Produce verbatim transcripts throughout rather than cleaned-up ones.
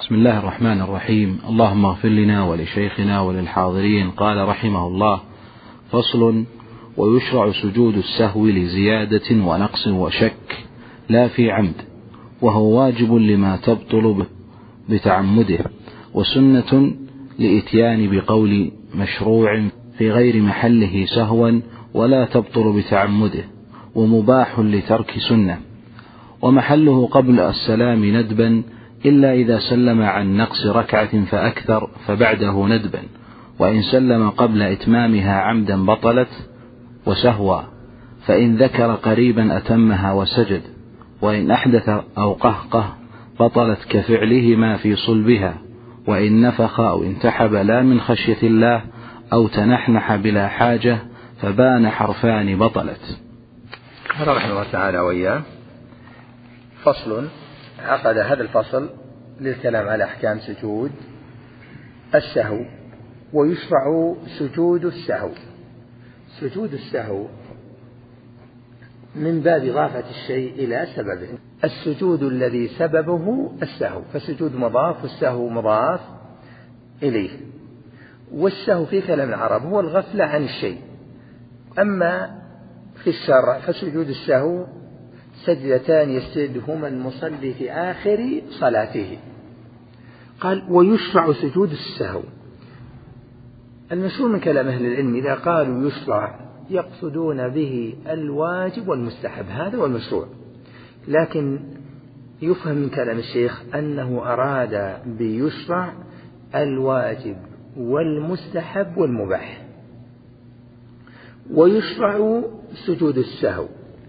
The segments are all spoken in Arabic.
بسم الله الرحمن الرحيم. اللهم اغفر لنا ولشيخنا وللحاضرين. قال رحمه الله: فصل: ويشرع سجود السهو لزيادة ونقص وشك لا في عمد، وهو واجب لما تبطل بتعمده، وسنة لإتيان بقول مشروع في غير محله سهوا ولا تبطل بتعمده، ومباح لترك سنة، ومحله قبل السلام ندبا إلا إذا سلم عن نقص ركعة فأكثر فبعده ندبا، وإن سلم قبل إتمامها عمدا بطلت وسهوا، فإن ذكر قريبا أتمها وسجد، وإن أحدث أو قهقه بطلت كفعلهما في صلبها، وإن نفخ أو انتحب لا من خشية الله أو تنحنح بلا حاجة فبان حرفان بطلت. هذا رحمه الله تعالى وإياه فصل عقد هذا الفصل للكلام على أحكام سجود السهو. ويشرع سجود السهو. سجود السهو من باب إضافة الشيء إلى سببه، السجود الذي سببه السهو، فالسجود مضاف والسهو مضاف إليه. والسهو في كلام العرب هو الغفلة عن الشيء، أما في الشرع فسجود السهو سجدتان يسجدهما المصلي في آخر صلاته. قال: ويشرع سجود السهو. المشهور من كلام أهل العلم إذا قالوا يشرع يقصدون به الواجب والمستحب، هذا هو المشروع، لكن يفهم من كلام الشيخ أنه أراد بيشرع الواجب والمستحب والمباح. ويشرع سجود السهو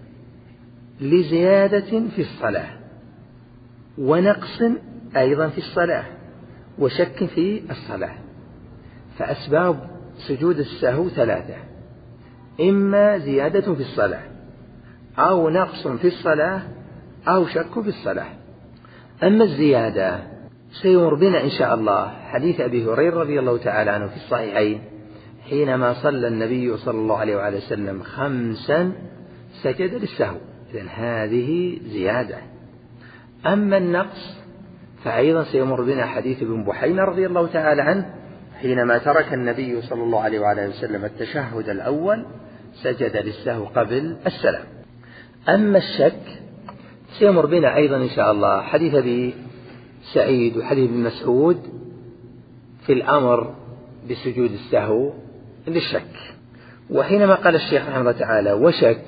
لزيادة في الصلاة، ونقص أيضا في الصلاة، وشك في الصلاة. فأسباب سجود السهو ثلاثة: إما زيادة في الصلاة، أو نقص في الصلاة، أو شك في الصلاة. أما الزيادة سيمر بنا إن شاء الله حديث أبي هريرة رضي الله تعالى عنه في الصحيحين حينما صلى النبي صلى الله عليه وآله وسلم خمسا سجد للسهو، إذن هذه زيادة. أما النقص فأيضا سيمر بنا حديث ابن بحينة رضي الله تعالى عنه حينما ترك النبي صلى الله عليه وآله وسلم التشهد الأول سجد للسهو قبل السلام. أما الشك سيمر بنا أيضا إن شاء الله حديث أبي سعيد وحديث ابن مسعود في الأمر بسجود السهو للشك. وحينما قال الشيخ رحمه الله تعالى: وشك،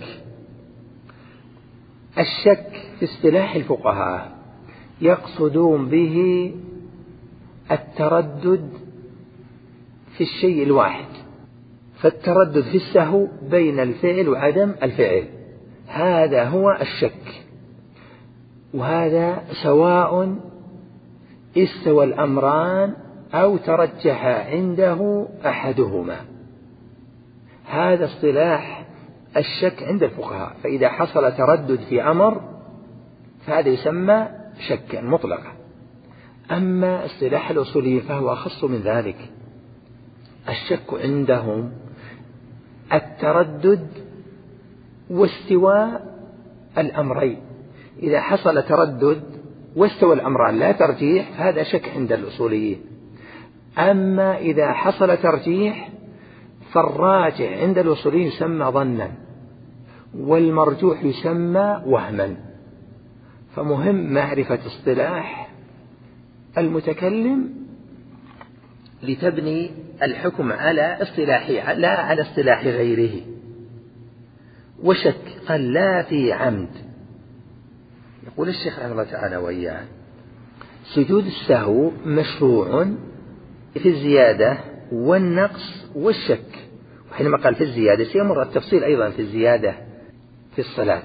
الشك في اصطلاح الفقهاء يقصدون به التردد في الشيء الواحد، فالتردد في السهو بين الفعل وعدم الفعل، هذا هو الشك. وهذا سواء استوى الأمران أو ترجح عنده أحدهما، هذا اصطلاح الشك عند الفقهاء. فإذا حصل تردد في أمر فهذا يسمى شكا مطلقا. أما اصطلاح الأصوليين فهو أخص من ذلك، الشك عندهم التردد واستواء الأمرين. إذا حصل تردد واستوى الأمران لا ترجيح هذا شك عند الأصوليين. أما إذا حصل ترجيح فالراجح عند الأصوليين يسمى ظنا، والمرجوح يسمى وهما. فمهم معرفة اصطلاح المتكلم لتبني الحكم على اصطلاحه لا على اصطلاح غيره. وشك قال: لا في عمد. يقول الشيخ رحمه الله تعالى وإياه: سجود السهو مشروع في الزيادة والنقص والشك. وحينما قال في الزيادة سيمر التفصيل أيضا في الزيادة في الصلاة.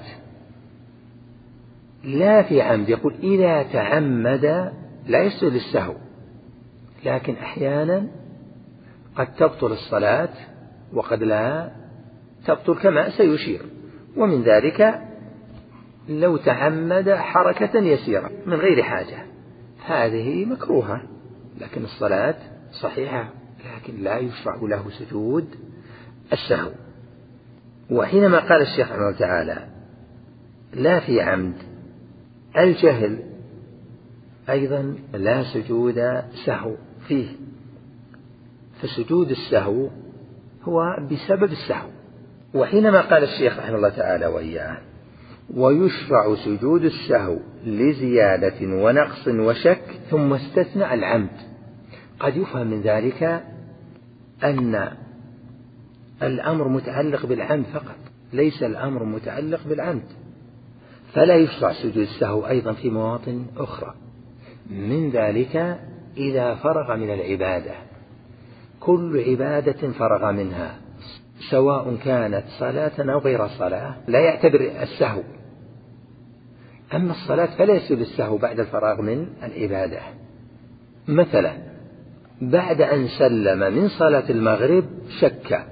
لا في عمد، يقول إذا تعمد لا يسجد السهو، لكن أحيانا قد تبطل الصلاة وقد لا تبطل كما سيشير. ومن ذلك لو تعمد حركة يسيرة من غير حاجة هذه مكروهة، لكن الصلاة صحيحة، لكن لا يشرع له سجود السهو. وحينما قال الشيخ رحمه الله تعالى: لا في عمد، الجهل أيضا لا سجود سهو فيه، فسجود السهو هو بسبب السهو. وحينما قال الشيخ رحمه الله تعالى وإياه ويشرع سجود السهو لزيادة ونقص وشك ثم استثنى العمد، قد يفهم من ذلك أن الأمر متعلق بالعمد فقط، ليس الأمر متعلق بالعمد، فلا يشرع سجود السهو أيضا في مواطن أخرى. من ذلك إذا فرغ من العبادة، كل عبادة فرغ منها سواء كانت صلاة أو غير صلاة لا يعتبر السهو. أما الصلاة فلا يسجد السهو بعد الفراغ من العبادة. مثلا بعد أن سلم من صلاة المغرب شك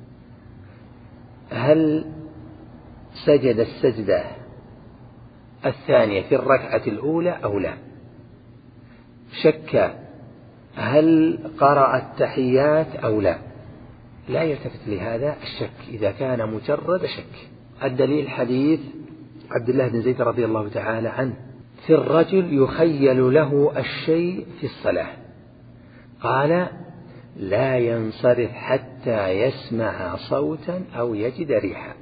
هل سجد السجدة الثانية في الركعة الأولى أو لا، شك هل قرأ التحيات أو لا، لا يلتفت لهذا الشك إذا كان مجرد شك. الدليل حديث عبد الله بن زيد رضي الله تعالى عنه في الرجل يخيل له الشيء في الصلاة، قال لا ينصرف حتى يسمع صوتا أو يجد ريحا.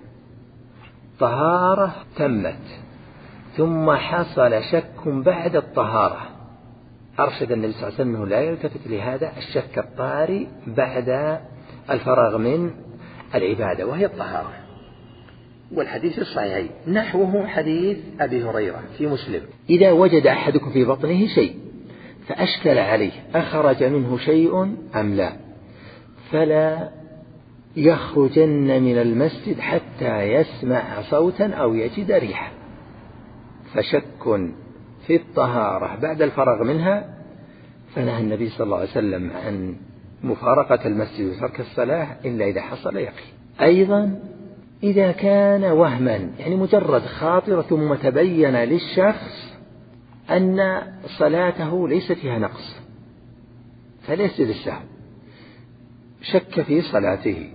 طهارة تمت ثم حصل شك بعد الطهارة، أرشد النبي صلى الله عليه وسلم أنه لا يلتفت لهذا الشك الطاري بعد الفراغ من العبادة وهي الطهارة. والحديث في الصحيحين نحوه حديث أبي هريرة في مسلم إذا وجد أحدكم في بطنه شيء فأشكل عليه أخرج منه شيء أم لا فلا يخرجن من المسجد حتى يسمع صوتا أو يجد ريحا. فشك في الطهارة بعد الفراغ منها، فنهى النبي صلى الله عليه وسلم عن مفارقة المسجد وترك الصلاة إلا إذا حصل يقين. أيضا إذا كان وهما يعني مجرد خاطر ثم تبين للشخص أن صلاته ليس فيها نقص فليس للسهو، شك في صلاته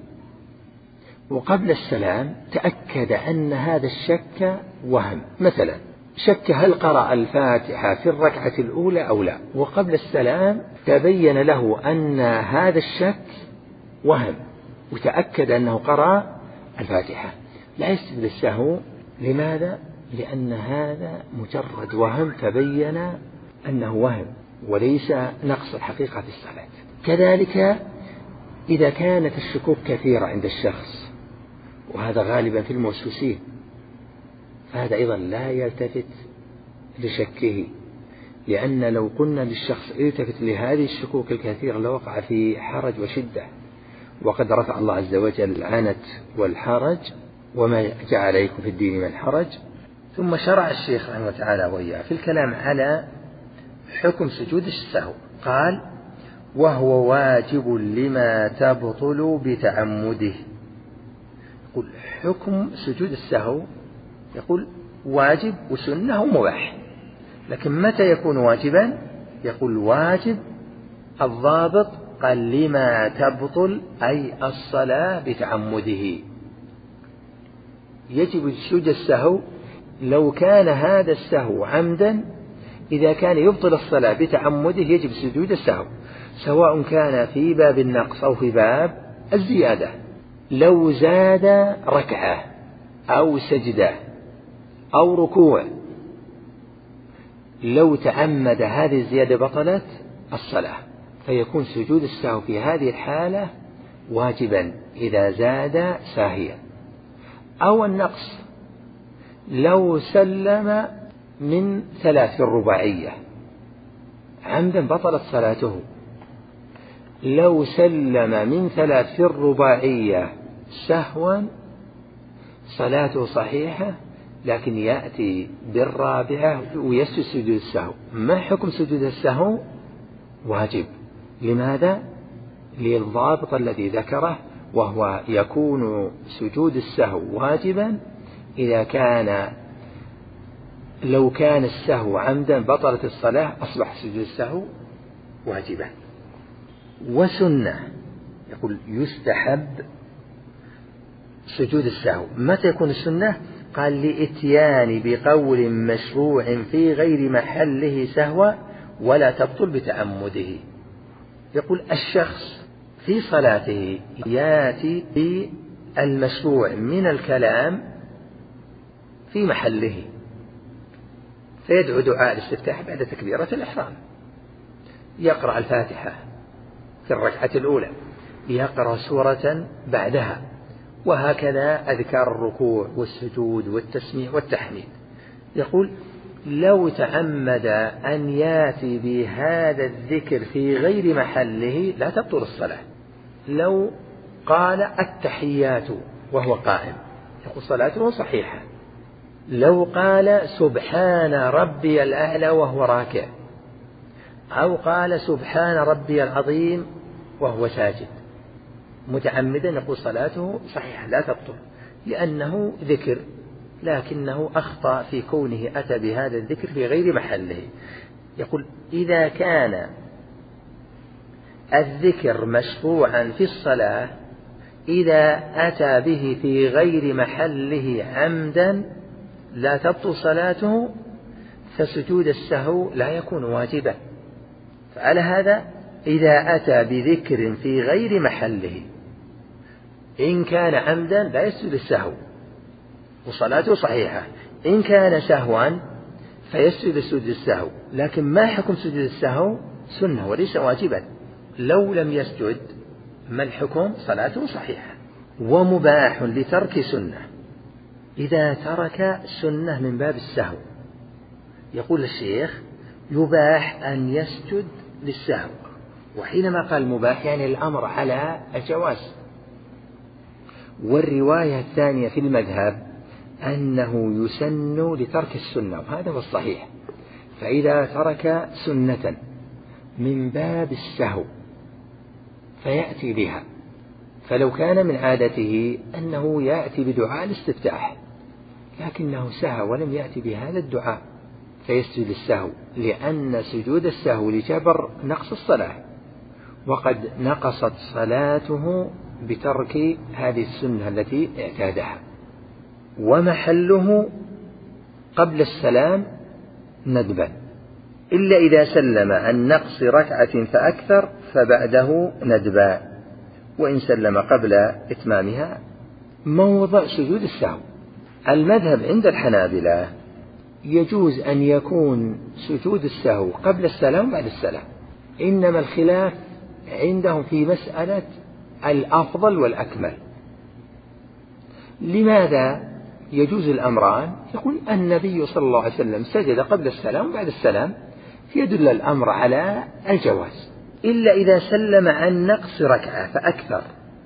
وقبل السلام تأكد أن هذا الشك وهم، مثلا شك هل قرأ الفاتحة في الركعة الأولى أو لا، وقبل السلام تبين له أن هذا الشك وهم وتأكد أنه قرأ الفاتحة، لا يسجد للسهو. لماذا؟ لأن هذا مجرد وهم تبين أنه وهم وليس نقص الحقيقة في الصلاة. كذلك إذا كانت الشكوك كثيرة عند الشخص وهذا غالبا في الموسوسين، فهذا أيضا لا يلتفت لشكه، لأن لو قلنا للشخص التفت لهذه الشكوك الكثيرة لوقع في حرج وشدة، وقد رفع الله عز وجل العنت والحرج وما جعل عليكم في الدين من حرج. ثم شرع الشيخ رحمه الله تعالى وإياه في الكلام على حكم سجود السهو، قال وهو واجب لما تبطل بتعمده. يقول حكم سجود السهو يقول واجب وسنة ومباح، لكن متى يكون واجبا؟ يقول واجب الضابط قال لما تبطل أي الصلاة بتعمده. يجب سجود السهو لو كان هذا السهو عمدا، إذا كان يبطل الصلاة بتعمده يجب سجود السهو، سواء كان في باب النقص أو في باب الزيادة. لو زاد ركعة أو سجدة أو ركوع لو تعمد هذه الزيادة بطلت الصلاة، فيكون سجود السهو في هذه الحالة واجبا إذا زاد ساهيا. أو النقص لو سلم من ثلاث الرباعية عمدا بطلت صلاته، لو سلم من ثلاث الرباعية سهوا صلاته صحيحة، لكن يأتي بالرابعة ويسجد سجود السهو. ما حكم سجود السهو؟ واجب. لماذا؟ للضابط الذي ذكره، وهو يكون سجود السهو واجبا إذا كان لو كان السهو عمدا بطلت الصلاة أصبح سجود السهو واجبا. وسنة يقول يستحب سجود السهو. متى يكون السنة؟ قال لإتيان بقول مشروع في غير محله سهوا ولا تبطل بتعمده. يقول الشخص في صلاته يأتي بالمشروع من الكلام في محله، فيدعو دعاء الاستفتاح بعد تكبيرة الإحرام، يقرأ الفاتحة في الركعة الأولى، يقرأ سورة بعدها، وهكذا أذكار الركوع والسجود والتسميع والتحميد. يقول لو تعمد أن يأتي بهذا الذكر في غير محله لا تبطل الصلاة. لو قال التحيات وهو قائم يقول صلاته صحيحة. لو قال سبحان ربي الأعلى وهو راكع، أو قال سبحان ربي العظيم وهو ساجد متعمدا، يقول صلاته صحيحة لا تبطل، لأنه ذكر لكنه أخطأ في كونه أتى بهذا الذكر في غير محله. يقول إذا كان الذكر مشروعا في الصلاة إذا أتى به في غير محله عمدا لا تبطل صلاته، فسجود السهو لا يكون واجبا. فعلى هذا إذا أتى بذكر في غير محله إن كان عمدا لا يسجد السهو وصلاته صحيحة، إن كان سهوا فيسجد سجود السهو، لكن ما حكم سجود السهو؟ سنة وليس واجبا. لو لم يسجد ما الحكم؟ صلاته صحيحة. ومباح لترك سنة إذا ترك سنة من باب السهو. يقول الشيخ يباح أن يسجد للسهو، وحينما قال مباح يعني الأمر على الجواز. والرواية الثانية في المذهب أنه يسن لترك السنة، وهذا هو الصحيح. فإذا ترك سنة من باب السهو فيأتي بها، فلو كان من عادته أنه يأتي بدعاء الاستفتاح لكنه سهى ولم يأتي بهذا الدعاء فيسجد السهو، لأن سجود السهو لجبر نقص الصلاة، وقد نقصت صلاته بترك هذه السنة التي اعتادها. ومحله قبل السلام ندبا، إلا إذا سلم عن نقص ركعة فأكثر فبعده ندبا، وإن سلم قبل إتمامها موضع سجود السهو. المذهب عند الحنابلة يجوز أن يكون سجود السهو قبل السلام بعد السلام، إنما الخلاف عندهم في مسألة الأفضل والأكمل. لماذا يجوز الأمران؟ يقول النبي صلى الله عليه وسلم سجد قبل السلام وبعد السلام، يدل الأمر على الجواز. إلا إذا سلم عن نقص ركعة فأكثر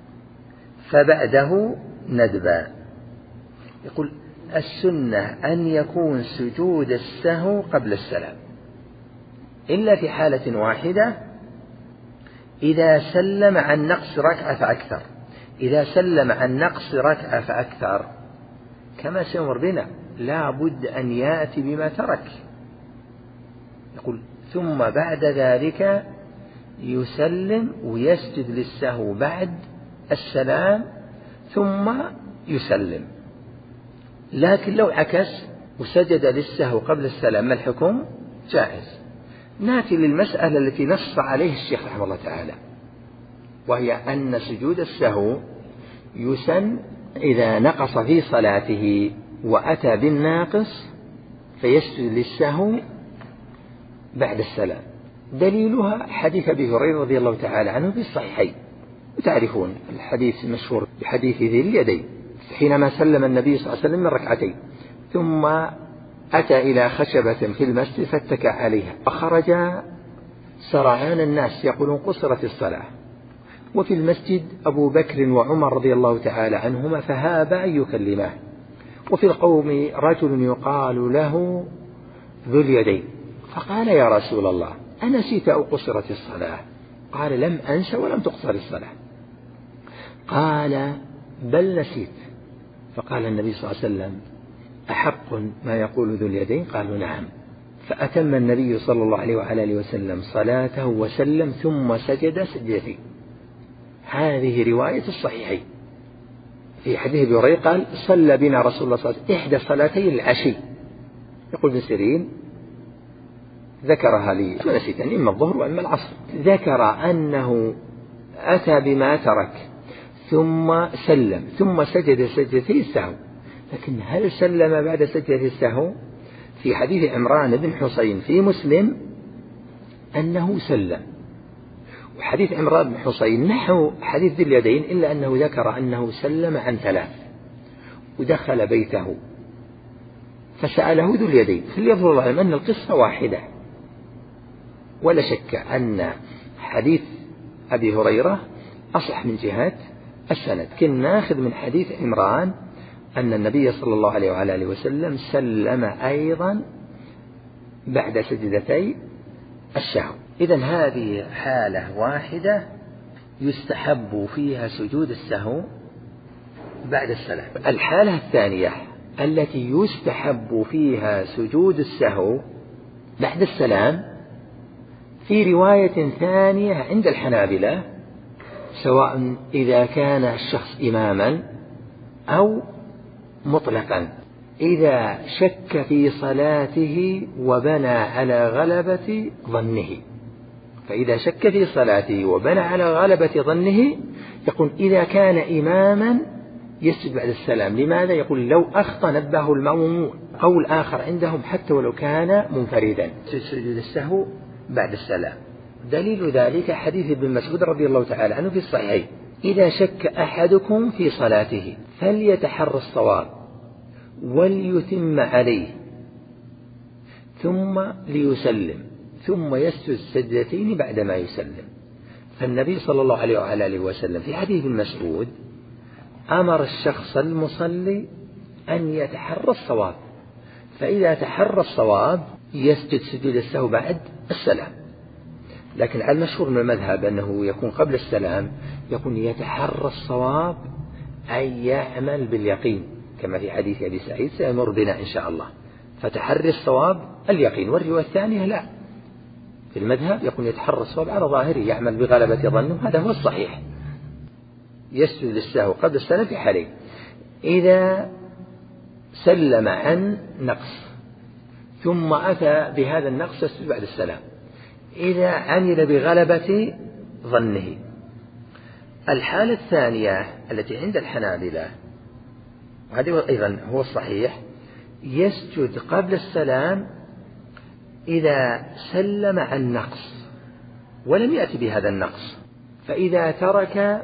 فبعده ندبا. يقول السنة أن يكون سجود السهو قبل السلام، إلا في حالة واحدة إذا سلم عن نقص ركعة فأكثر. إذا سلم عن نقص ركعة فأكثر كما سيمر بنا لا بد أن يأتي بما ترك. يقول ثم بعد ذلك يسلم ويسجد للسهو بعد السلام ثم يسلم. لكن لو عكس وسجد للسهو قبل السلام ما الحكم؟ جائز. ناتي للمسألة التي نص عليه الشيخ رحمه الله تعالى، وهي أن سجود السهو يسن إذا نقص في صلاته وأتى بالناقص فيسجد للسهو بعد السلام. دليلها حديث أبي هريرة رضي الله تعالى عنه في الصحيحين، تعرفون الحديث المشهور بحديث ذي اليدين، حينما سلم النبي صلى الله عليه وسلم من ركعتين ثم أتى إلى خشبة في المسجد فاتكى عليها، فخرج سرعان الناس يقولون قصرت الصلاة، وفي المسجد أبو بكر وعمر رضي الله تعالى عنهما فهابا أن يكلماه، وفي القوم رجل يقال له ذو اليدين، فقال يا رسول الله أنسيت أو قصرت الصلاة؟ قال لم أنس ولم تقصر الصلاة. قال بل نسيت. فقال النبي صلى الله عليه وسلم أحق ما يقول ذو اليدين؟ قالوا نعم. فأتم النبي صلى الله عليه وعلى آله وسلم صلاته وسلم ثم سجد سجدتين. هذه رواية الصحيحين. في حديث أبي هريرة قال صلى بنا رسول الله صلى الله عليه وسلم إحدى صلاتي العشي. يقول ابن سيرين ذكرها لي ونسيت أن إما الظهر وإما العصر، ذكر أنه أتى بما ترك ثم سلم ثم سجد سجدتي السهو، لكن هل سلم بعد سجدة السهو؟ في حديث عمران بن حصين في مسلم أنه سلم، وحديث عمران بن حصين نحو حديث ذي اليدين إلا أنه ذكر أنه سلم عن ثلاث ودخل بيته فسأله ذو اليدين، فليظهر العلم أن القصة واحدة، ولا شك أن حديث أبي هريرة أصح من جهة السند. كنا ناخذ من حديث عمران أن النبي صلى الله عليه وعلى آله وسلم سلم أيضا بعد سجدتي السهو. إذن هذه حالة واحدة يستحب فيها سجود السهو بعد السلام. الحالة الثانية التي يستحب فيها سجود السهو بعد السلام في رواية ثانية عند الحنابلة، سواء إذا كان الشخص إماما أو مطلقا، إذا شك في صلاته وبنى على غلبة ظنه. فإذا شك في صلاته وبنى على غلبة ظنه يقول إذا كان إماما يسجد بعد السلام. لماذا؟ يقول لو أخطأ نبه المأمومون أو الآخر عندهم حتى ولو كان منفردا سجود السهو بعد السلام. دليل ذلك حديث ابن مسعود رضي الله تعالى عنه في الصحيحين: إذا شك أحدكم في صلاته فليتحرى الصواب وليتم عليه ثم ليسلم ثم يسجد سجدتين بعدما يسلم. فالنبي صلى الله عليه وعلى آله وسلم في حديث ابن مسعود أمر الشخص المصلي أن يتحرى الصواب، فإذا تحرى الصواب يسجد سجود السهو بعد السلام. لكن على المشهور من المذهب أنه يكون قبل السلام، يكون يتحرى الصواب أي يعمل باليقين، كما في حديث أبي سعيد سيمر بنا إن شاء الله. فتحري الصواب اليقين. والرواية الثانية لا، في المذهب يكون يتحرى الصواب على ظاهره يعمل بغلبة ظنه، هذا هو الصحيح. يسجد السهو قبل السلام في حالين: إذا سلم عن نقص ثم أتى بهذا النقص يسجد بعد السلام، إذا عمل بغلبة ظنه. الحالة الثانية التي عند الحنابلة، وهذا أيضا هو الصحيح، يسجد قبل السلام إذا سلم عن نقص ولم يأتي بهذا النقص. فإذا ترك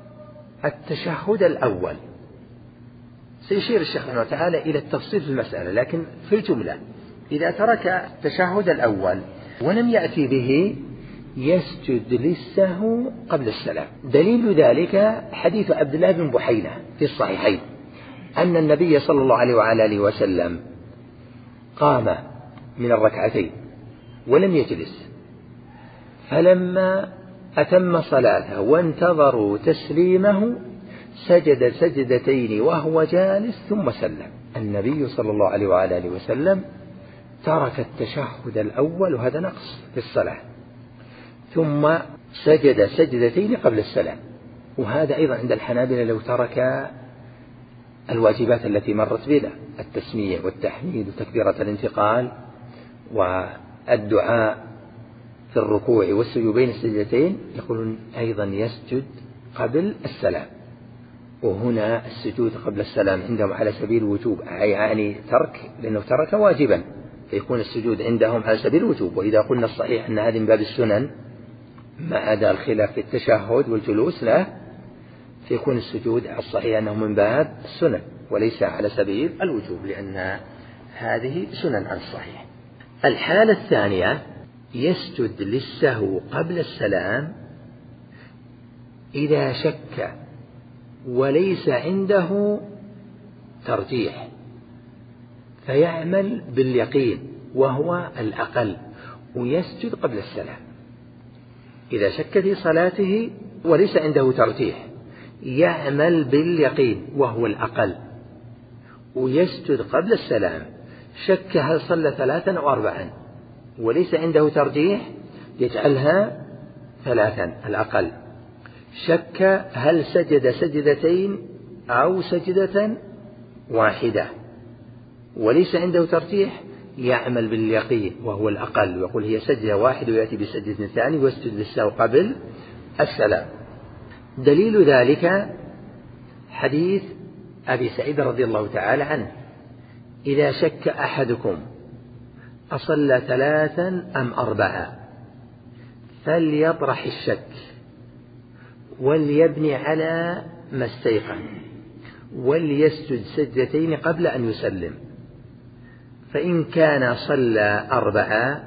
التشهد الأول، سيشير الشيخ رحمه الله تعالى إلى التفصيل في المسألة، لكن في الجملة إذا ترك التشهد الأول ولم يأتي به يسجد للسهو قبل السلام. دليل ذلك حديث عبد الله بن بحينة في الصحيحين أن النبي صلى الله عليه وعلى آله وسلم قام من الركعتين ولم يجلس، فلما أتم صلاته وانتظروا تسليمه سجد سجدتين وهو جالس ثم سلم. النبي صلى الله عليه وعلى آله وسلم ترك التشهد الأول وهذا نقص في الصلاة، ثم سجد سجدتين قبل السلام. وهذا أيضا عند الحنابلة لو ترك الواجبات التي مرت بنا، التسمية والتحميد وتكبيرة الانتقال والدعاء في الركوع والسجود بين السجدتين، يقولون أيضا يسجد قبل السلام. وهنا السجود قبل السلام عندهم على سبيل الوجوب، يعني ترك، لأنه ترك واجبا فيكون السجود عندهم على سبيل الوجوب. وإذا قلنا الصحيح أن هذه من باب السنن ما عدا الخلاف في التشهد والجلوس لا، فيكون السجود على الصحيح أنه من باب السنن وليس على سبيل الوجوب، لأن هذه سنن على الصحيح. الحالة الثانية يسجد للسهو قبل السلام إذا شك وليس عنده ترجيح، فيعمل باليقين وهو الأقل ويسجد قبل السلام. إذا شك في صلاته وليس عنده ترجيح يعمل باليقين وهو الأقل ويسجد قبل السلام. شك هل صلى ثلاثا أو أربعا وليس عنده ترجيح يجعلها ثلاثا الأقل. شك هل سجد سجدتين أو سجدة واحدة وليس عنده ترجيح يعمل باليقين وهو الأقل، ويقول هي سجدة واحدة ويأتي بسجدة ثانية ويسجد للسهو قبل السلام. دليل ذلك حديث أبي سعيد رضي الله تعالى عنه: إذا شك أحدكم أصلى ثلاثا أم أربعا فليطرح الشك وليبني على ما استيقن وليسجد سجدتين قبل أن يسلم، فإن كان صلى أربعا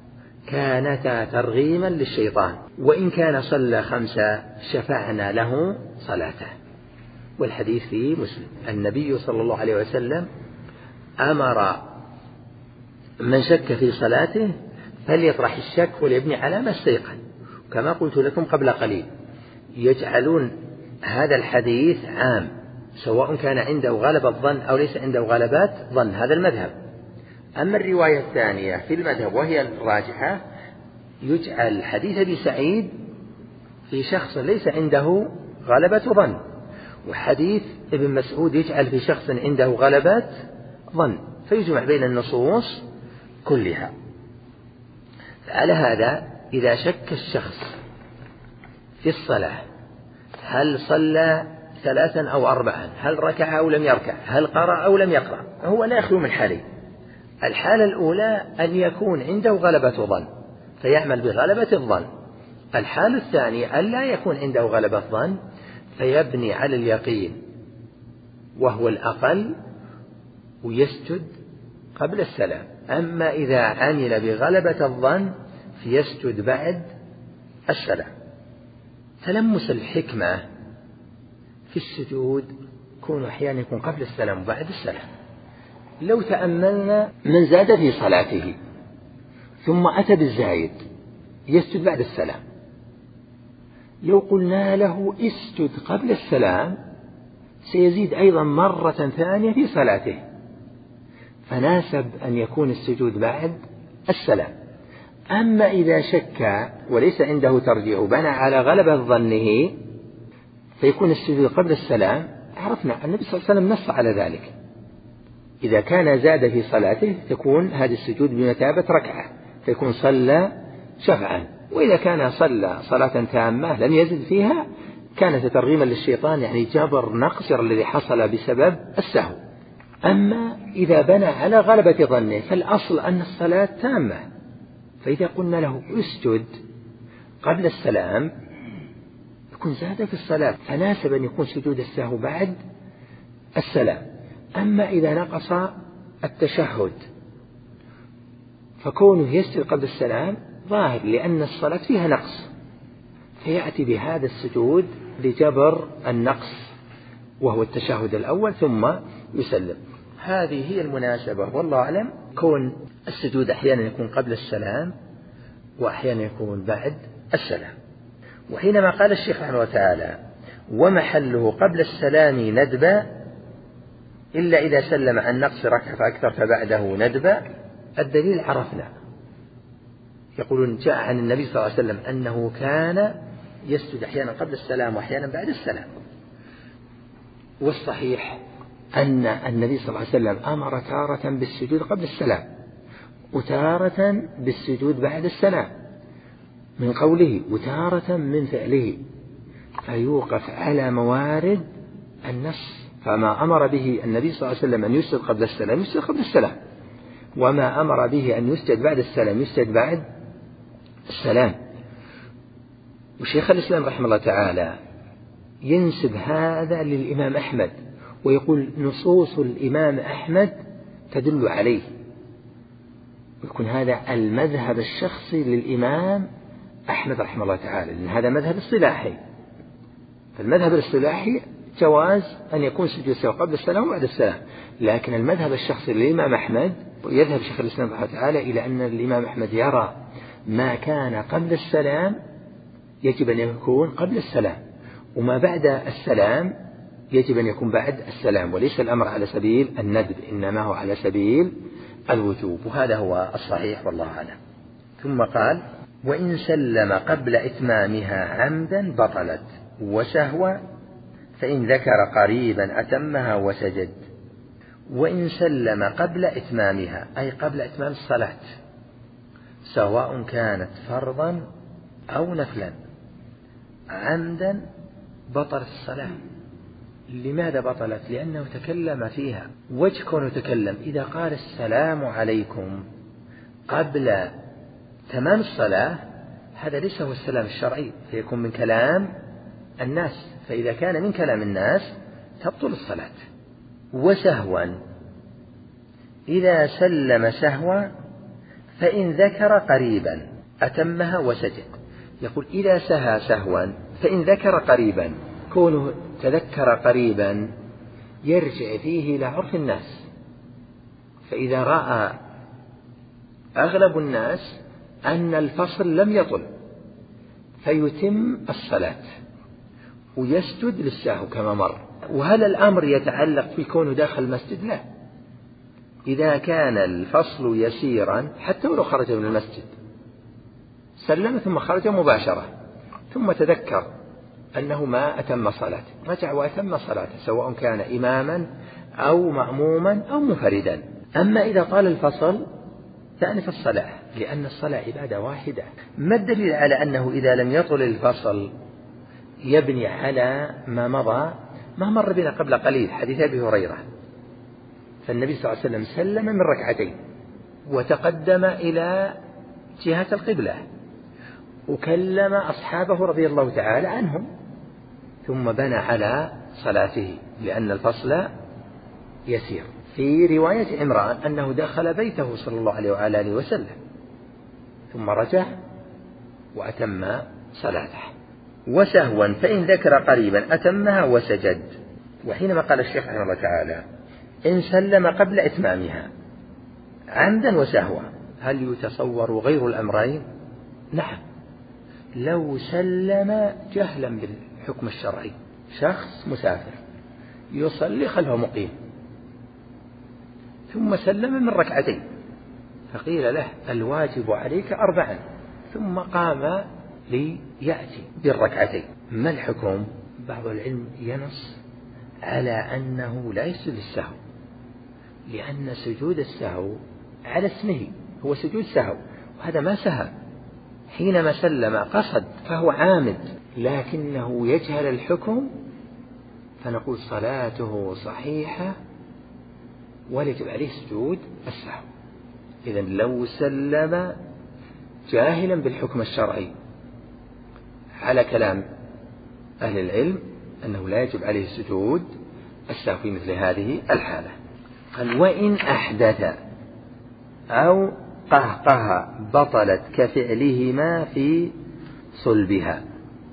كانتا ترغيما للشيطان، وإن كان صلى خمسة شفعنا له صلاته. والحديث في مسلم. النبي صلى الله عليه وسلم أمر من شك في صلاته فليطرح الشك وليبني على ما استيقن، كما قلت لكم قبل قليل يجعلون هذا الحديث عام سواء كان عنده غلبة الظن أو ليس عنده غلبات ظن، هذا المذهب. أما الرواية الثانية في المذهب وهي الراجحة يجعل حديث أبي سعيد في شخص ليس عنده غلبة ظن، وحديث ابن مسعود يجعل في شخص عنده غلبات ظن، فيجمع بين النصوص كلها. على هذا إذا شك الشخص في الصلاة هل صلى ثلاثا أو أربعا، هل ركع أو لم يركع، هل قرأ أو لم يقرأ، هو لا يخلو من حالين: الحالة الأولى أن يكون عنده غلبة ظن فيعمل بغلبة الظن، الحالة الثانية أن لا يكون عنده غلبة ظن فيبني على اليقين وهو الأقل ويسجد قبل السلام. أما إذا عمل بغلبة الظن فيسجد بعد السلام. تلمس الحكمة في السجود يكون أحيانا يكون قبل السلام وبعد السلام. لو تأملنا من زاد في صلاته ثم أتى بالزايد يسجد بعد السلام، لو قلنا له اسجد قبل السلام سيزيد أيضا مرة ثانية في صلاته، فناسب أن يكون السجود بعد السلام. أما إذا شك وليس عنده ترجيح وبنى على غلبة ظنه فيكون السجود قبل السلام، عرفنا النبي صلى الله عليه وسلم نص على ذلك: إذا كان زاد في صلاته تكون هذا السجود بمثابة ركعة فيكون صلى شفعا، وإذا كان صلى صلاة تامة لم يزد فيها كانت ترغيما للشيطان، يعني جبر نقص الذي حصل بسبب السهو. أما إذا بنى على غلبة ظنه فالأصل أن الصلاة تامة، فإذا قلنا له اسجد قبل السلام يكون زاد في الصلاة، فناسب أن يكون سجود السهو بعد السلام. أما إذا نقص التشهد فكونه يسجد قبل السلام ظاهر لأن الصلاة فيها نقص، فيأتي بهذا السجود لجبر النقص وهو التشهد الأول ثم يسلم. هذه هي المناسبة والله أعلم، كون السجود أحيانا يكون قبل السلام وأحيانا يكون بعد السلام. وحينما قال الشيخ رحمه الله تعالى: ومحله قبل السلام ندبا إلا إذا سلم عن نقص ركعة فأكثر فبعده ندبا، الدليل عرفنا. يقولون جاء عن النبي صلى الله عليه وسلم أنه كان يسجد أحيانا قبل السلام وأحيانا بعد السلام، والصحيح أن النبي صلى الله عليه وسلم أمر تارة بالسجود قبل السلام وتارة بالسجود بعد السلام من قوله وتارة من فعله، فيوقف على موارد النص. فما أمر به النبي صلى الله عليه وسلم أن يسجد قبل السلام يسجد قبل السلام، وما أمر به أن يسجد بعد السلام يسجد بعد السلام. وشيخ الإسلام رحمه الله تعالى ينسب هذا للإمام أحمد ويقول نصوص الإمام أحمد تدل عليه، يكون هذا المذهب الشخصي للإمام أحمد رحمه الله تعالى، لأن هذا مذهب اصطلاحي. فالمذهب الاصطلاحي جواز أن يكون سجود السهو قبل السلام وبعد السلام، لكن المذهب الشخصي للإمام أحمد يذهب شيخ الإسلام رحمه الله تعالى إلى أن الإمام أحمد يرى ما كان قبل السلام يجب أن يكون قبل السلام، وما بعد السلام يجب أن يكون بعد السلام، وليس الأمر على سبيل الندب إنما هو على سبيل الوجوب، وهذا هو الصحيح والله أعلم. ثم قال: وإن سلم قبل إتمامها عمدا بطلت وسهوا، فإن ذكر قريبا أتمها وسجد، وإن سلم قبل إتمامها أي قبل إتمام الصلاة سواء كانت فرضا أو نفلا عمدا بطلت الصلاة. لماذا بطلت؟ لأنه تكلم فيها. وجه كونه تكلم إذا قال السلام عليكم قبل تمام الصلاة هذا ليس هو السلام الشرعي، فيكون من كلام الناس، فإذا كان من كلام الناس تبطل الصلاة. وسهوا إذا سلم سهوا فإن ذكر قريبا أتمها وسجد. يقول إذا سهى سهوا فإن ذكر قريبا، كونه تذكر قريبا يرجع فيه إلى عرف الناس، فإذا رأى أغلب الناس أن الفصل لم يطل فيتم الصلاة ويسجد للسهو كما مر. وهل الأمر يتعلق في كونه داخل المسجد؟ لا، إذا كان الفصل يسيرا حتى ولو خرج من المسجد سلم ثم خرج مباشرة ثم تذكر أنه ما أتم صلاته رجع وأتم صلاته سواء كان إماما أو مأموما أو منفردا. أما إذا طال الفصل تأنف الصلاة لأن الصلاة عبادة واحدة. ما الدليل على أنه إذا لم يطل الفصل يبني على ما مضى ما مر بنا قبل قليل حديث أبي هريرة؟ فالنبي صلى الله عليه وسلم سلم من ركعتين وتقدم إلى جهة القبلة وكلم أصحابه رضي الله تعالى عنهم ثم بنى على صلاته لأن الفصل يسير. في رواية عمران أنه دخل بيته صلى الله عليه وآله وسلم ثم رجع وأتم صلاته. وسهوا فإن ذكر قريبا أتمها وسجد. وحينما قال الشيخ رحمه الله تعالى إن سلم قبل إتمامها عمدا وسهوا هل يتصور غير الأمرين؟ نعم، لو سلم جهلا بالحكم الشرعي، شخص مسافر يصلي خلفه مقيم ثم سلم من ركعتين فقيل له الواجب عليك أربعا ثم قام ليأتي بالركعتين، ما الحكم؟ بعض العلم ينص على أنه لا يسجد السهو لأن سجود السهو على اسمه هو سجود سهو وهذا ما سهى. حينما سلم قصد فهو عامد لكنه يجهل الحكم فنقول صلاته صحيحة ويجب عليه سجود السهو. إذن لو سلم جاهلا بالحكم الشرعي على كلام أهل العلم أنه لا يجب عليه سجود السهو في مثل هذه الحالة. قال وإن أحدث أو قهقه بطلت كفعلهما في صلبها.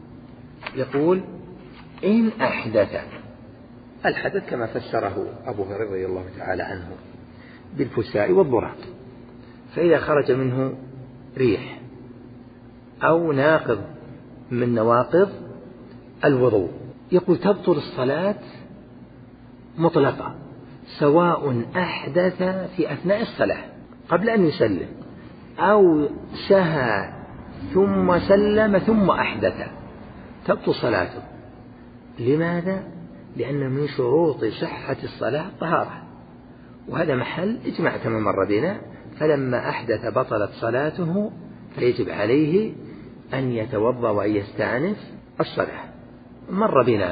يقول إن أحدث، الحدث كما فسره أبو هريرة رضي الله تعالى عنه بالفساء والضراط، فإذا خرج منه ريح أو ناقض من نواقض الوضوء يقول تبطل الصلاة مطلقة سواء أحدث في أثناء الصلاة قبل أن يسلم أو سهى ثم سلم ثم أحدث تبطل صلاته. لماذا؟ لأن من شروط صحة الصلاة طهارة وهذا محل إجماع كما مر بنا، فلما أحدث بطلت صلاته فيجب عليه أن يتوضأ وأن يستأنف الصلاة. مر بنا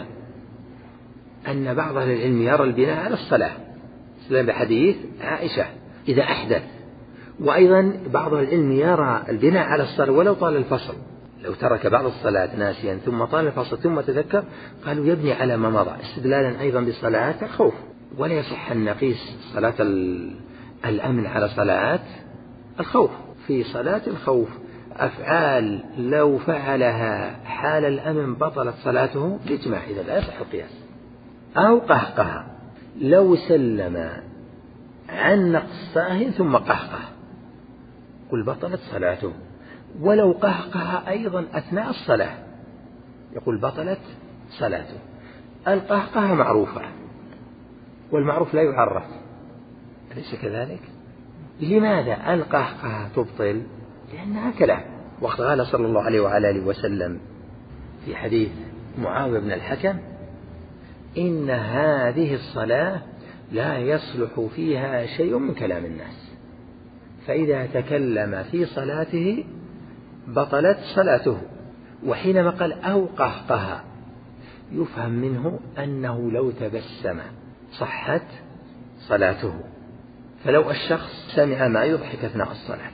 أن بعض أهل العلم يرى البناء على الصلاة بحديث عائشة إذا أحدث، وأيضا بعض العلم يرى البناء على الصلاة ولو طال الفصل، لو ترك بعض الصلاة ناسيا ثم طال الفصل ثم تذكر قالوا يبني على ما مضى استدلالا أيضا بصلاة الخوف. ولا يصح أن نقيس صلاة الأمن على صلاة الخوف. في صلاة الخوف أفعال لو فعلها حال الأمن بطلت صلاته بالإجماع، إذا لا يصح القياس. أو قهقه لو سلم عن نقص ساه ثم قهقه قل بطلت صلاته، ولو قهقه أيضا أثناء الصلاة يقول بطلت صلاته. القهقه معروفة والمعروف لا يعرف، أليس كذلك؟ لماذا القهقه تبطل؟ لأنها كلام. وقد قال صلى الله عليه وعلى آله وسلم في حديث معاوية بن الحكم إن هذه الصلاة لا يصلح فيها شيء من كلام الناس، فإذا تكلم في صلاته بطلت صلاته. وحينما قال أو قهقه يفهم منه أنه لو تبسم صحت صلاته. فلو الشخص سمع ما يضحك أثناء الصلاة،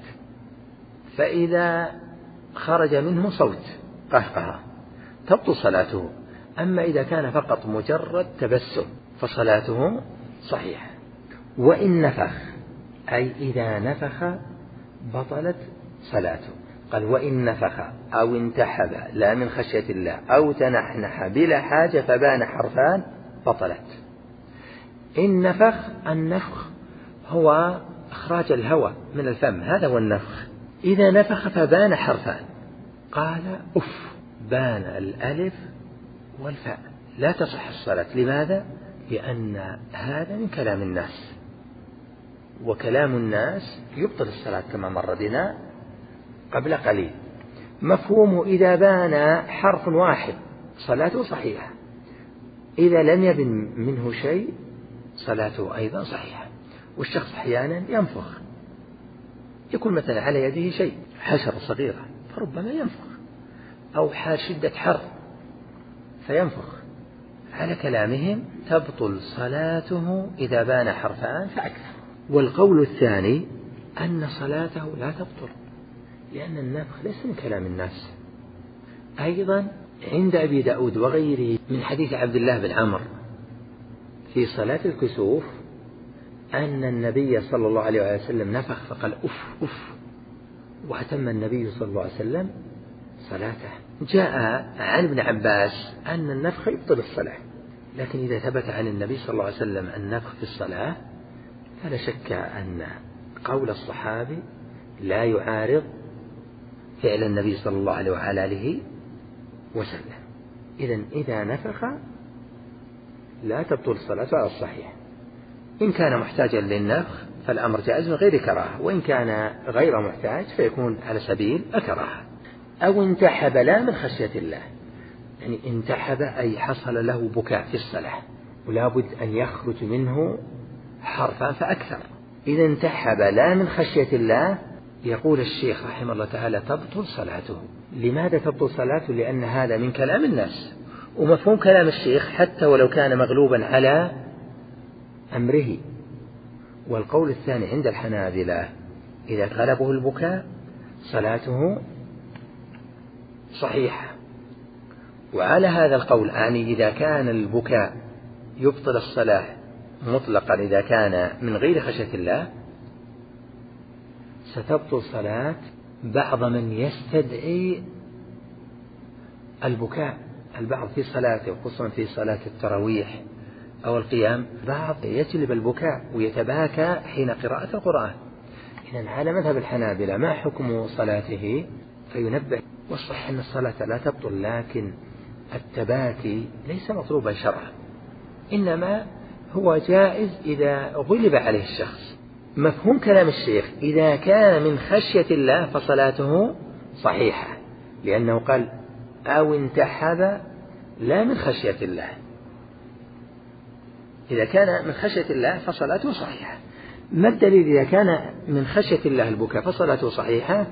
فإذا خرج منه صوت قهقه تبطل صلاته. أما إذا كان فقط مجرد تبسم فصلاته صحيحة. وإن نفخ أي إذا نفخ بطلت صلاته. قال وإن نفخ أو انتحب لا من خشية الله أو تنحنح بلا حاجة فبان حرفان بطلت. إن نفخ، النفخ هو إخراج الهواء من الفم، هذا هو النفخ. إذا نفخ فبان حرفان، قال أف، بان الألف والفاء، لا تصح الصلاة. لماذا؟ لأن هذا من كلام الناس، وكلام الناس يبطل الصلاة كما مر بنا قبل قليل. مفهوم إذا بان حرف واحد صلاته صحيحة، إذا لم يبن منه شيء صلاته أيضا صحيحة. والشخص أحيانا ينفخ، يكون مثلا على يده شيء حشرة صغيرة فربما ينفخ، أو حال شدة حر فينفخ، على كلامهم تبطل صلاته إذا بان حرفان فأكثر. والقول الثاني أن صلاته لا تبطل، لأن النفخ ليس من كلام الناس. أيضا عند أبي داود وغيره من حديث عبد الله بن عمرو في صلاة الكسوف أن النبي صلى الله عليه وسلم نفخ فقال أف أف، وأتم النبي صلى الله عليه وسلم صلاته. جاء عن ابن عباس أن النفخ يبطل الصلاة، لكن إذا ثبت عن النبي صلى الله عليه وسلم النفخ في الصلاة فلا شك أن قول الصحابي لا يعارض فعل النبي صلى الله عليه وآله وسلم. إذن إذا نفخ لا تبطل الصلاة على الصحيح. إن كان محتاجا للنفخ فالأمر جائز من غير كراهة، وإن كان غير محتاج فيكون على سبيل الكراهة. أو انتحب لا من خشية الله، يعني انتحب أي حصل له بكاء في الصلاة ولا بد أن يخرج منه حرفا فأكثر. إذا انتحب لا من خشية الله يقول الشيخ رحمه الله تعالى تبطل صلاته. لماذا تبطل صلاته؟ لأن هذا من كلام الناس، ومفهوم كلام الشيخ حتى ولو كان مغلوبا على أمره. والقول الثاني عند الحنابلة إذا غلبه البكاء صلاته صحيحة. وعلى هذا القول يعني إذا كان البكاء يبطل الصلاة مطلقا إذا كان من غير خشية الله، ستبطل صلاة بعض من يستدعي البكاء. البعض في صلاته خصوصا في صلاة التراويح أو القيام بعض يجلب البكاء ويتباكى حين قراءة القرآن. إذن على مذهب الحنابلة ما حكم صلاته؟ فينبه. والصح أن الصلاة لا تبطل، لكن التباكي ليس مطلوبا شرعا، إنما هو جائز إذا غلب عليه الشخص. مفهوم كلام الشيخ إذا كان من خشية الله فصلاته صحيحة، لأنه قال أو انتحب لا من خشية الله. إذا كان من خشية الله فصلاته صحيحة. ما الدليل إذا كان من خشية الله البكاء فصلاته صحيحة؟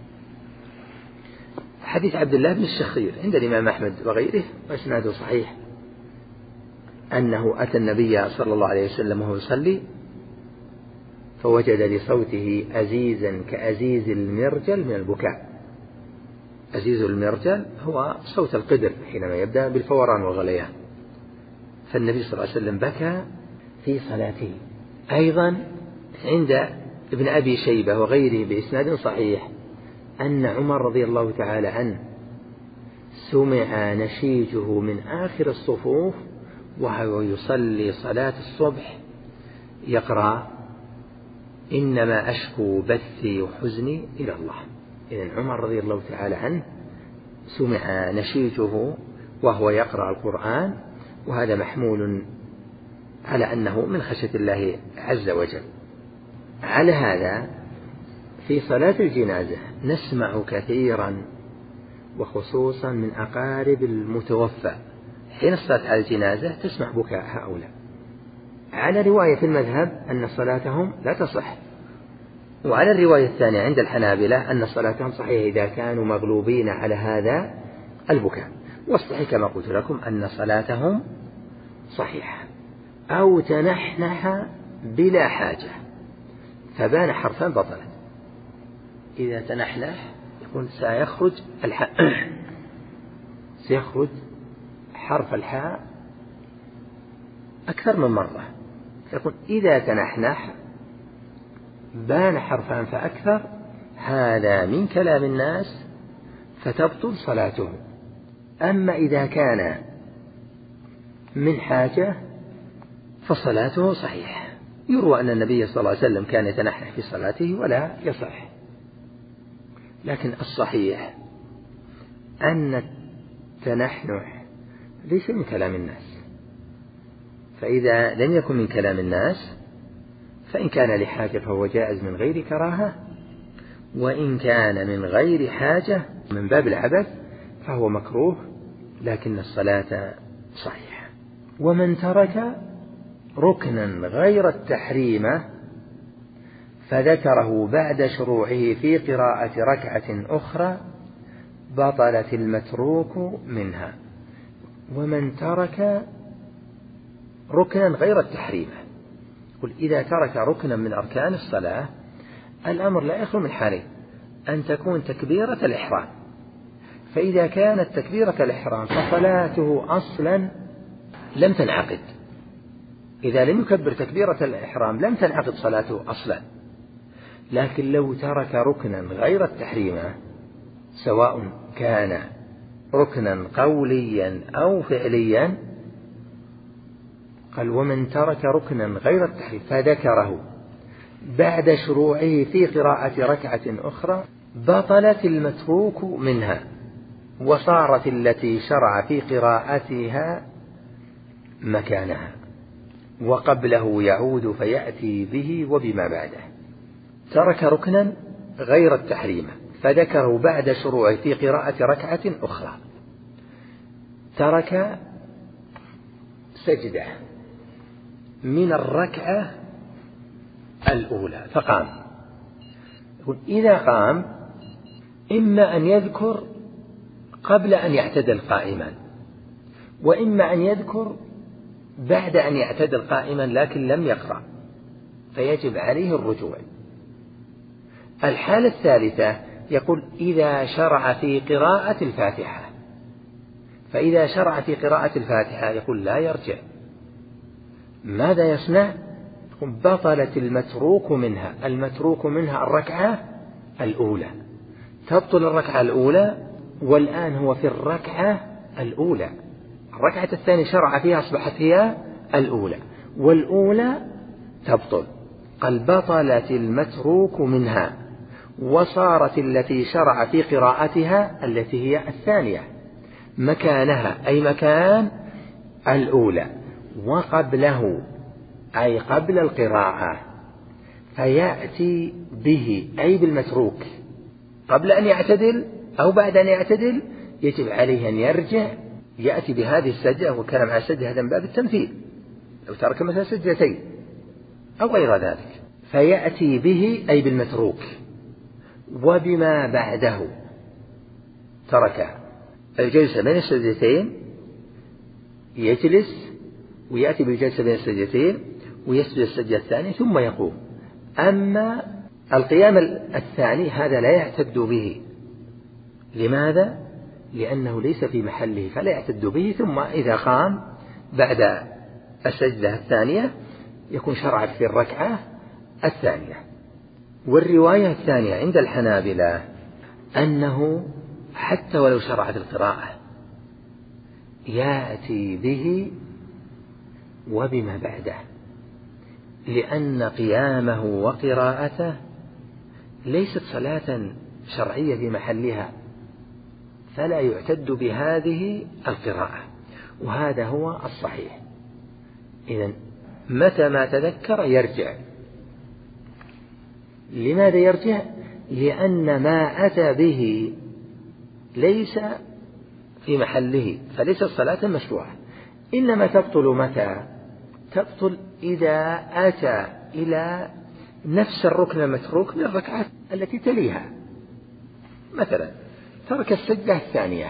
حديث عبد الله بن الشخير عند الإمام أحمد وغيره وإسناده صحيح، أنه أتى النبي صلى الله عليه وسلم وهو يصلي فوجد لصوته أزيزا كأزيز المرجل من البكاء. أزيز المرجل هو صوت القدر حينما يبدأ بالفوران والغليان. فالنبي صلى الله عليه وسلم بكى في صلاته. أيضا عند ابن أبي شيبة وغيره بإسناد صحيح أن عمر رضي الله تعالى عنه سمع نشيجه من آخر الصفوف وهو يصلي صلاة الصبح يقرأ إنما أشكو بثي وحزني إلى الله. إذن عمر رضي الله تعالى عنه سمع نشيجه وهو يقرأ القرآن، وهذا محمول على أنه من خشية الله عز وجل. على هذا في صلاة الجنازة نسمع كثيرا وخصوصا من أقارب المتوفى حين الصلاة على الجنازة تسمع بكاء هؤلاء، على رواية في المذهب أن صلاتهم لا تصح، وعلى الرواية الثانية عند الحنابلة أن صلاتهم صحيحة إذا كانوا مغلوبين على هذا البكاء. والصحيح كما قلت لكم أن صلاتهم صحيحة. أو تنحنح بلا حاجة فبان حرفان بطلت. إذا تنحنح يكون سيخرج الحاء سيخرج حرف الحاء أكثر من مرة، يقول إذا تنحنح بان حرفان فأكثر، هذا من كلام الناس فتبطل صلاته. أما إذا كان من حاجة فصلاته صحيحة. يروى أن النبي صلى الله عليه وسلم كان يتنحنح في صلاته ولا يصح، لكن الصحيح أن التنحنح ليس من كلام الناس، فإذا لم يكن من كلام الناس فإن كان لحاجة فهو جائز من غير كراهة، وإن كان من غير حاجة من باب العبث فهو مكروه، لكن الصلاة صحيحة. ومن ترك ركنا غير التحريم فذكره بعد شروعه في قراءة ركعة أخرى بطلت المتروك منها. ومن ترك ركنا غير التحريم، قل إذا ترك ركنا من أركان الصلاة الأمر لا يخلو من حالين: أن تكون تكبيرة الإحرام، فإذا كانت تكبيرة الإحرام فصلاته أصلا لم تنعقد. إذا لم يكبر تكبيرة الإحرام لم تنعقد صلاته أصلا. لكن لو ترك ركنا غير التحريم سواء كان ركنا قوليا أو فعليا، قال ومن ترك ركنا غير التحريم فذكره بعد شروعه في قراءة ركعة أخرى بطلت المتروك منها، وصارت التي شرع في قراءتها مكانها، وقبله يعود فيأتي به وبما بعده. ترك ركنا غير التحريم فذكره بعد شروعه في قراءة ركعة أخرى. ترك سجدة من الركعة الأولى فقام، إذا قام إما أن يذكر قبل أن يعتدل قائما، وإما أن يذكر بعد أن يعتدل قائما لكن لم يقرأ، فيجب عليه الرجوع. الحالة الثالثة يقول إذا شرع في قراءة الفاتحة، فإذا شرع في قراءة الفاتحة يقول لا يرجع. ماذا يصنع؟ بطلت المتروك منها. المتروك منها الركعة الأولى، تبطل الركعة الأولى، والآن هو في الركعة الأولى. الركعة الثانية شرع فيها أصبحت هي الأولى، والأولى تبطل. قال بطلت المتروك منها، وصارت التي شرع في قراءتها التي هي الثانية مكانها، أي مكان الأولى، وقبله أي قبل القراءة، فيأتي به أي بالمتروك قبل أن يعتدل أو بعد أن يعتدل، يجب عليه أن يرجع يأتي بهذه السجدة. وكلام على السجدة هذا من باب التمثيل، لو ترك مثلا سجدتين أو غير ذلك، فيأتي به أي بالمتروك وبما بعده. ترك الجلسة بين السجدتين يجلس ويأتي بالجلسة بين السجدتين ويسجد السجدة الثانية ثم يقوم. أما القيام الثاني هذا لا يعتد به. لماذا؟ لأنه ليس في محله فلا يعتد به، ثم إذا قام بعد السجدة الثانية يكون شرع في الركعة الثانية. والرواية الثانية عند الحنابلة أنه حتى ولو شرع في القراءة يأتي به وبما بعده، لأن قيامه وقراءته ليست صلاة شرعية في محلها، فلا يعتد بهذه القراءة، وهذا هو الصحيح. إذن متى ما تذكر يرجع. لماذا يرجع؟ لأن ما أتى به ليس في محله، فليس الصلاة مشروعة، إنما تبطل متى؟ تبطل إذا أتى إلى نفس الركن المتروك من الركعة التي تليها. مثلا ترك السجدة الثانية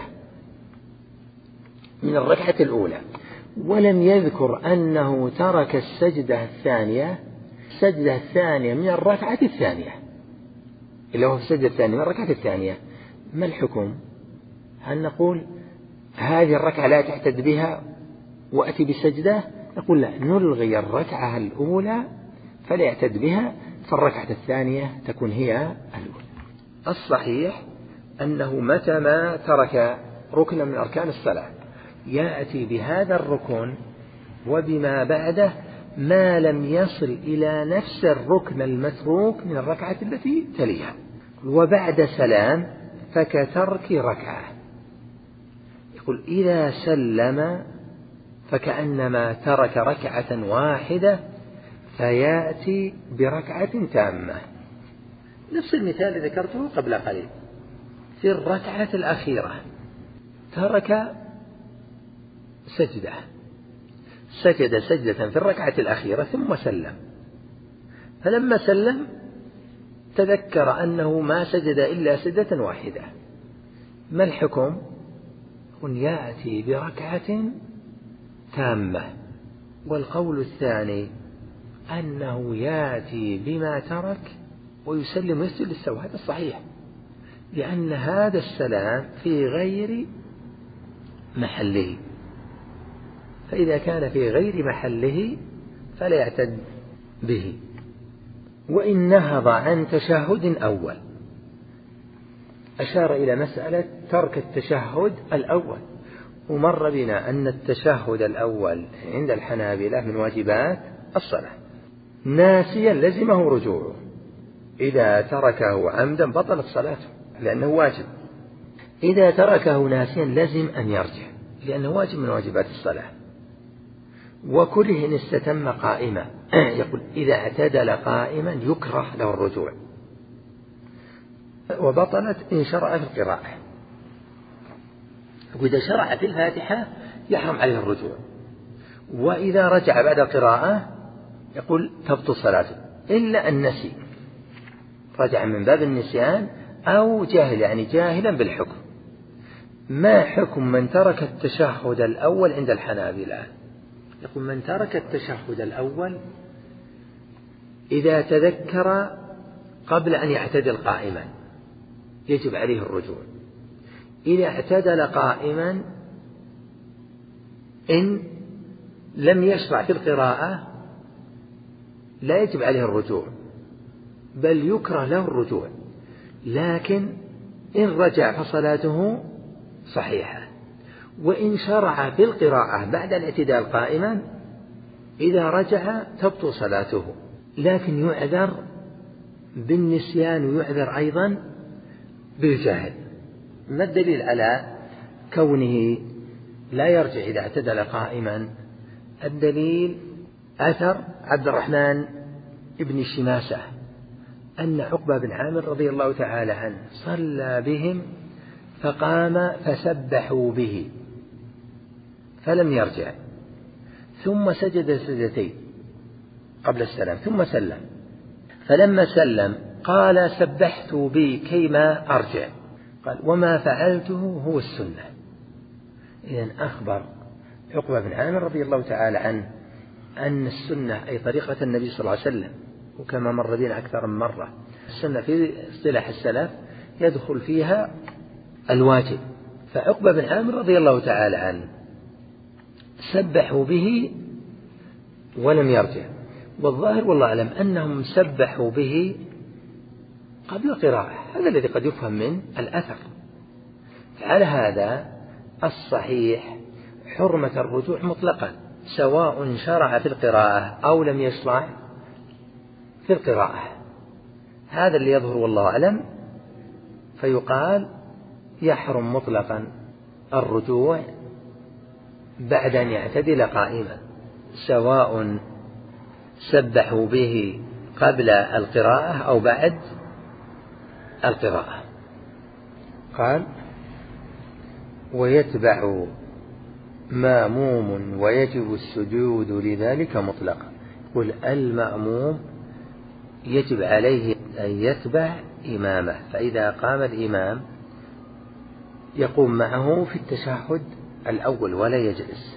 من الركعة الأولى ولم يذكر أنه ترك السجدة الثانية السجدة الثانية من الركعة الثانية، اللي هو السجدة الثانية من الركعة الثانية، ما الحكم؟ هل نقول هذه الركعة لا تعتد بها وأتي بسجدة؟ نقول لا، نلغي الركعة الأولى فلا يعتد بها، فالركعة الثانية تكون هي الأولى. الصحيح أنه متى ما ترك ركنا من أركان الصلاة يأتي بهذا الركن وبما بعده ما لم يصل إلى نفس الركن المتروك من الركعة التي تليها. وبعد سلام فكترك ركعة، يقول إذا سلم فكأنما ترك ركعة واحدة فيأتي بركعة تامة. نفس المثال الذي ذكرته قبل قليل في الركعة الأخيرة ترك سجدة سجد سجدة في الركعة الأخيرة ثم سلم، فلما سلم تذكر أنه ما سجد إلا سجدة واحدة، ما الحكم؟ قل يأتي بركعة تامة. والقول الثاني أنه يأتي بما ترك ويسلم ويسجد للسهو، هذا الصحيح، لأن هذا السلام في غير محله، فإذا كان في غير محله فلا يعتد به. وإن نهض عن تشهد أول، أشار إلى مسألة ترك التشهد الأول، ومر بنا أن التشهد الأول عند الحنابلة من واجبات الصلاة، ناسيا لزمه رجوعه، إذا تركه عمدا بطلت صلاته لأنه واجب، إذا تركه ناسيا لزم أن يرجع لأنه واجب من واجبات الصلاة. وكره إن استتم قائما، يقول إذا اعتدل قائما يكره له الرجوع. وبطلت إن شرع في القراءة، وإذا شرع في الفاتحة يحرم عليه الرجوع، وإذا رجع بعد القراءة يقول تبطل صلاته إلا النسي، رجع من باب النسيان أو جاهل، يعني جاهلا بالحكم. ما حكم من ترك التشهد الأول عند الحنابلة؟ يقول من ترك التشهد الأول إذا تذكر قبل أن يعتدل قائما يجب عليه الرجوع، إذا اعتدل قائما إن لم يشرع في القراءة لا يجب عليه الرجوع، بل يكره له الرجوع، لكن إن رجع فصلاته صحيحة. وإن شرع في القراءة بعد الاعتدال قائما إذا رجع تبطل صلاته، لكن يعذر بالنسيان ويعذر أيضا بالجهل. ما الدليل على كونه لا يرجع إذا اعتدل قائما؟ الدليل أثر عبد الرحمن ابن شماسة أن عقبة بن عامر رضي الله تعالى عنه صلى بهم فقام فسبحوا به فلم يرجع، ثم سجد سجدتين قبل السلام ثم سلم، فلما سلم قال سبحت بي كيما أرجع، قال وما فعلته هو السنة. إذن أخبر عقبة بن عامر رضي الله تعالى عنه أن السنة أي طريقة النبي صلى الله عليه وسلم، وكما مر بنا أكثر من مرة السنة في اصطلاح السلف يدخل فيها الواجب. فعقبة بن عامر رضي الله تعالى عنه سبحوا به ولم يرجع، والظاهر والله أعلم أنهم سبحوا به قبل القراءة، هذا الذي قد يفهم من الأثر. فعلى هذا الصحيح حرمة الرجوع مطلقا، سواء شرع في القراءة أو لم يشرع في القراءة، هذا اللي يظهر والله أعلم. فيقال يحرم مطلقا الرجوع بعد أن يعتدل قائما، سواء سبحوا به قبل القراءة أو بعد القراءة. قال ويتبع مأموم ويجب السجود لذلك مطلقا. قل المأموم يجب عليه أن يتبع إمامه، فإذا قام الإمام يقوم معه في التشهد الأول ولا يجلس،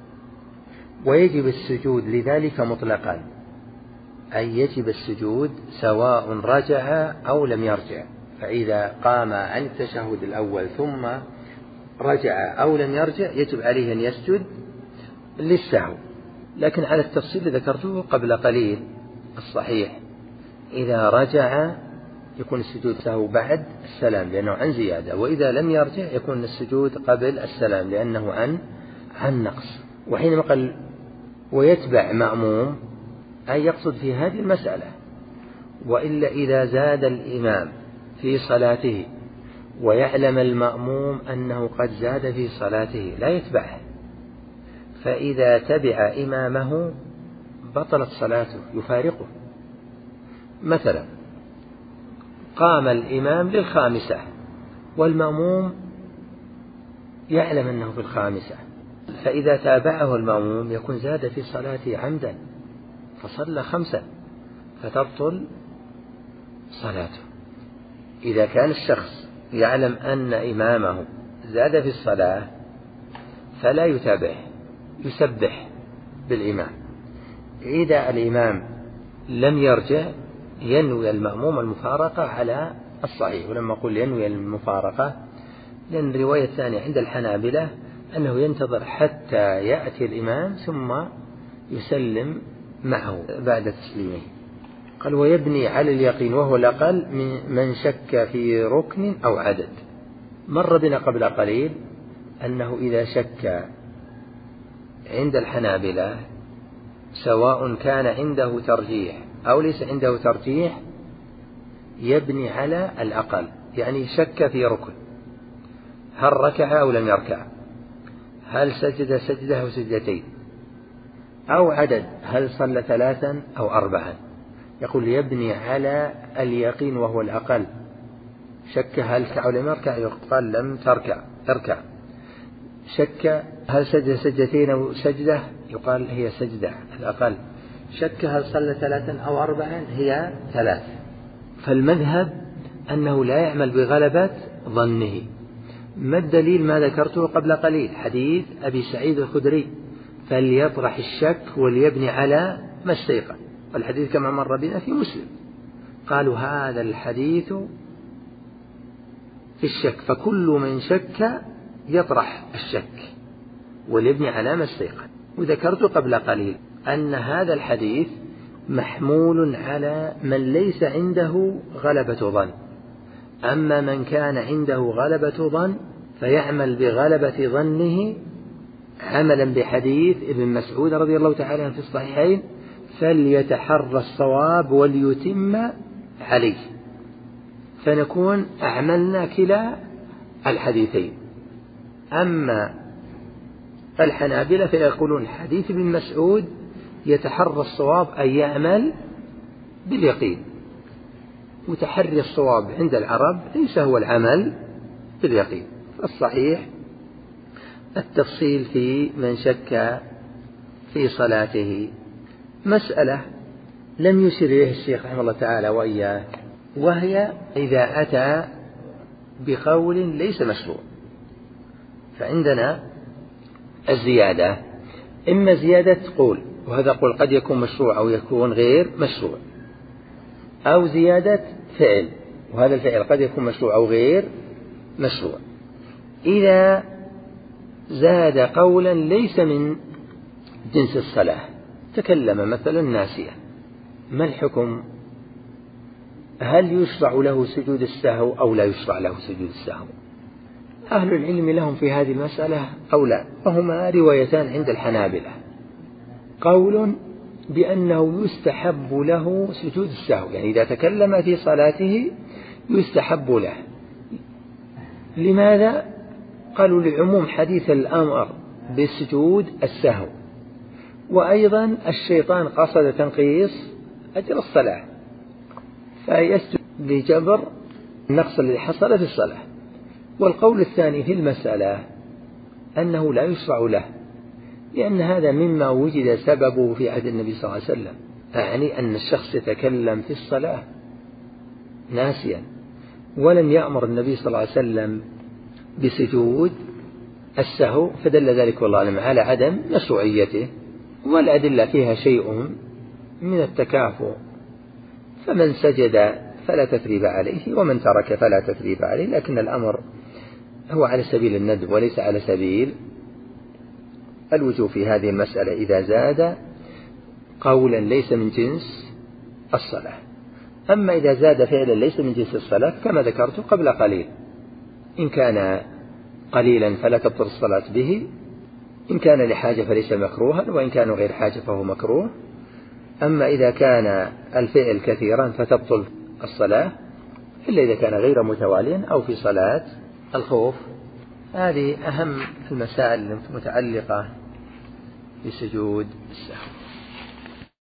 ويجب السجود لذلك مطلقا، أي يجب السجود سواء رجع أو لم يرجع. فإذا قام عن التشهد الأول ثم رجع أو لم يرجع يجب عليه أن يسجد للسهو، لكن على التفصيل اللي ذكرته قبل قليل الصحيح إذا رجع يكون السجود سهو بعد السلام لأنه عن زيادة، وإذا لم يرجع يكون السجود قبل السلام لأنه عن عن نقص. وحينما قال ويتبع مأموم أي يقصد في هذه المسألة، وإلا إذا زاد الإمام في صلاته ويعلم المأموم أنه قد زاد في صلاته لا يتبعه، فإذا تبع إمامه بطلت صلاته يفارقه. مثلا قام الإمام للخامسة والمأموم يعلم أنه في الخامسة، فإذا تابعه المأموم يكون زاد في صلاته عمدا فصلى خمسا فتبطل صلاته. إذا كان الشخص يعلم أن إمامه زاد في الصلاة فلا يتابعه، يسبح بالإمام. إذا الإمام لم يرجع ينوي المأموم المفارقة على الصحيح. ولما أقول ينوي المفارقة لأن الرواية الثانية عند الحنابلة أنه ينتظر حتى يأتي الإمام ثم يسلم معه بعد تسليمه. قال ويبني على اليقين وهو الأقل من شك في ركن أو عدد. مر بنا قبل قليل أنه إذا شك عند الحنابلة سواء كان عنده ترجيح أو ليس عنده ترجيح يبني على الأقل، يعني شك في ركن، هل ركع أو لم يركع، هل سجد سجدة أو سجدتين، أو عدد، هل صلى ثلاثا أو أربعا. يقول يبني على اليقين وهو الأقل. شك هل ركع أو لم يركع يقال لم تركع اركع. شك هل سجد سجدتين أو سجدة يقال هي سجدة الأقل. شك هل صلى ثلاثا أو أربعا هي ثلاث. فالمذهب أنه لا يعمل بغلبة ظنه. ما الدليل؟ ما ذكرته قبل قليل حديث أبي سعيد الخدري فليطرح الشك وليبني على ما استيقن، والحديث كما مر بنا في مسلم. قالوا هذا الحديث في الشك، فكل من شك يطرح الشك وليبني على ما استيقن. وذكرت قبل قليل أن هذا الحديث محمول على من ليس عنده غلبة ظن، أما من كان عنده غلبة ظن فيعمل بغلبة ظنه عملا بحديث ابن مسعود رضي الله تعالى عنه في الصحيحين فليتحرى الصواب وليتم عليه، فنكون أعملنا كلا الحديثين. أما الحنابلة فيقولون حديث ابن مسعود يتحرى الصواب أي يعمل باليقين، وتحري الصواب عند العرب ليس هو العمل باليقين. الصحيح التفصيل في من شك في صلاته. مسألة لم يشر إليه الشيخ رحمه الله تعالى وإياه، وهي إذا أتى بقول ليس مشروع. فعندنا الزيادة إما زيادة قول، وهذا قول قد يكون مشروع أو يكون غير مشروع، أو زيادة فعل، وهذا الفعل قد يكون مشروع أو غير مشروع. إذا زاد قولا ليس من جنس الصلاة، تكلم مثلا ناسيا، ما الحكم؟ هل يشرع له سجود السهو أو لا يشرع له سجود السهو؟ أهل العلم لهم في هذه المسألة قولان، وهما روايتان عند الحنابلة. قول بأنه يستحب له سجود السهو، يعني إذا تكلم في صلاته يستحب له. لماذا؟ قالوا لعموم حديث الأمر بسجود السهو، وأيضا الشيطان قصد تنقيص أجر الصلاة فيسجد لجبر النقص الذي حصل في الصلاة. والقول الثاني في المسألة أنه لا يشرع له لأن هذا مما وجد سببه في عهد النبي صلى الله عليه وسلم، أعني أن الشخص يتكلم في الصلاة ناسيا، ولم يأمر النبي صلى الله عليه وسلم بسجود السهو، فدل ذلك والله أعلم على عدم مشروعيته، والأدلة فيها شيء من التكافؤ، فمن سجد فلا تثريب عليه ومن ترك فلا تثريب عليه، لكن الأمر هو على سبيل الندب وليس على سبيل الوجوب في هذه المسألة إذا زاد قولا ليس من جنس الصلاة. أما إذا زاد فعلا ليس من جنس الصلاة كما ذكرت قبل قليل، إن كان قليلا فلا تبطل الصلاة به، إن كان لحاجة فليس مكروها، وإن كان غير حاجة فهو مكروه. أما إذا كان الفعل كثيرا فتبطل الصلاة إلا إذا كان غير متواليا أو في صلاة الخوف. هذه أهم المسائل المتعلقة بسجود السهو.